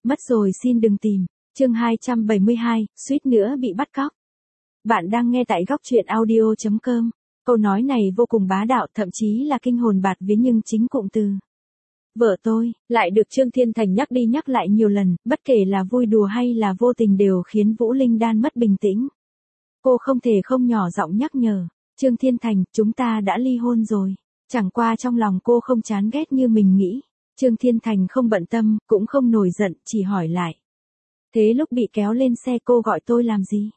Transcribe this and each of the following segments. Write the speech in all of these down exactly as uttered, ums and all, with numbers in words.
mất rồi xin đừng tìm. Chương hai trăm bảy mươi hai, suýt nữa bị bắt cóc. Bạn đang nghe tại góc truyện audio chấm com. Câu nói này vô cùng bá đạo, thậm chí là kinh hồn bạt vía, nhưng chính cụm từ vợ tôi lại được Trương Thiên Thành nhắc đi nhắc lại nhiều lần, bất kể là vui đùa hay là vô tình đều khiến Vũ Linh Đan mất bình tĩnh. Cô không thể không nhỏ giọng nhắc nhở, Trương Thiên Thành, chúng ta đã ly hôn rồi. Chẳng qua trong lòng cô không chán ghét như mình nghĩ. Trương Thiên Thành không bận tâm, cũng không nổi giận, chỉ hỏi lại. Thế lúc bị kéo lên xe cô gọi tôi làm gì?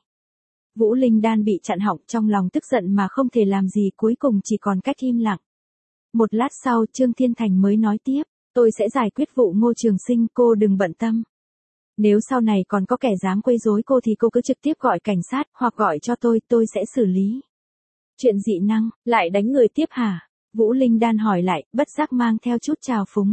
Vũ Linh Đan bị chặn họng, trong lòng tức giận mà không thể làm gì, cuối cùng chỉ còn cách im lặng. Một lát sau Trương Thiên Thành mới nói tiếp, tôi sẽ giải quyết vụ Ngô Trường Sinh, cô đừng bận tâm. Nếu sau này còn có kẻ dám quấy rối cô thì cô cứ trực tiếp gọi cảnh sát, hoặc gọi cho tôi, tôi sẽ xử lý. Chuyện dị năng, lại đánh người tiếp hả? Vũ Linh Đan hỏi lại, bất giác mang theo chút trào phúng.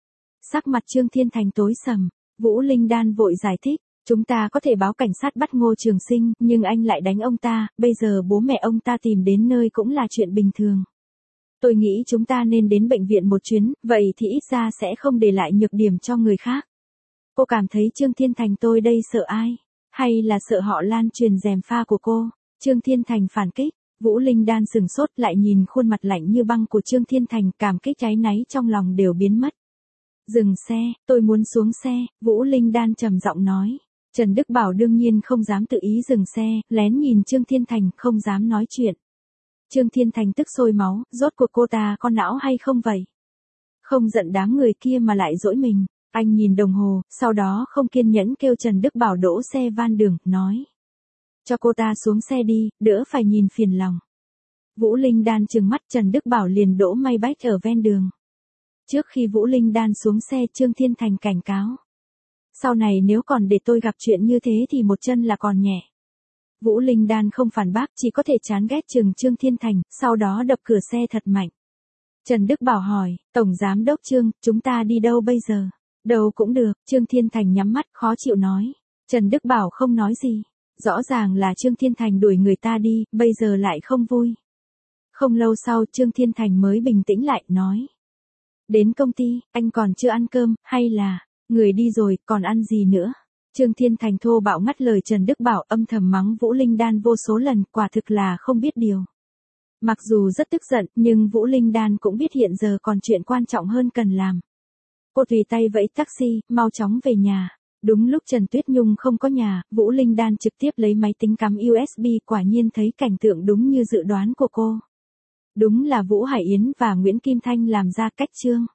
Sắc mặt Trương Thiên Thành tối sầm, Vũ Linh Đan vội giải thích, chúng ta có thể báo cảnh sát bắt Ngô Trường Sinh, nhưng anh lại đánh ông ta, bây giờ bố mẹ ông ta tìm đến nơi cũng là chuyện bình thường. Tôi nghĩ chúng ta nên đến bệnh viện một chuyến, vậy thì ít ra sẽ không để lại nhược điểm cho người khác. Cô cảm thấy Trương Thiên Thành tôi đây sợ ai? Hay là sợ họ lan truyền gièm pha của cô? Trương Thiên Thành phản kích. Vũ Linh Đan sừng sốt lại nhìn khuôn mặt lạnh như băng của Trương Thiên Thành, cảm kích cháy náy trong lòng đều biến mất. Dừng xe, tôi muốn xuống xe, Vũ Linh Đan trầm giọng nói. Trần Đức Bảo đương nhiên không dám tự ý dừng xe, lén nhìn Trương Thiên Thành, không dám nói chuyện. Trương Thiên Thành tức sôi máu, rốt cuộc cô ta có não hay không vậy? Không giận đám người kia mà lại dỗi mình. Anh nhìn đồng hồ, sau đó không kiên nhẫn kêu Trần Đức Bảo đỗ xe van đường, nói. Cho cô ta xuống xe đi, đỡ phải nhìn phiền lòng. Vũ Linh Đan trừng mắt, Trần Đức Bảo liền đỗ may bách ở ven đường. Trước khi Vũ Linh Đan xuống xe, Trương Thiên Thành cảnh cáo. Sau này nếu còn để tôi gặp chuyện như thế thì một chân là còn nhẹ. Vũ Linh Đan không phản bác, chỉ có thể chán ghét chừng Trương Thiên Thành, sau đó đập cửa xe thật mạnh. Trần Đức Bảo hỏi, Tổng Giám Đốc Trương, chúng ta đi đâu bây giờ? Đâu cũng được, Trương Thiên Thành nhắm mắt, khó chịu nói. Trần Đức Bảo không nói gì. Rõ ràng là Trương Thiên Thành đuổi người ta đi, bây giờ lại không vui. Không lâu sau Trương Thiên Thành mới bình tĩnh lại, nói. Đến công ty, anh còn chưa ăn cơm, hay là, người đi rồi, còn ăn gì nữa? Trương Thiên Thành thô bạo ngắt lời Trần Đức Bảo, âm thầm mắng Vũ Linh Đan vô số lần, quả thực là không biết điều. Mặc dù rất tức giận, nhưng Vũ Linh Đan cũng biết hiện giờ còn chuyện quan trọng hơn cần làm. Cô tùy tay vẫy taxi, mau chóng về nhà. Đúng lúc Trần Tuyết Nhung không có nhà, Vũ Linh Đan trực tiếp lấy máy tính cắm u ét bê, quả nhiên thấy cảnh tượng đúng như dự đoán của cô. Đúng là Vũ Hải Yến và Nguyễn Kim Thanh làm ra cách chương.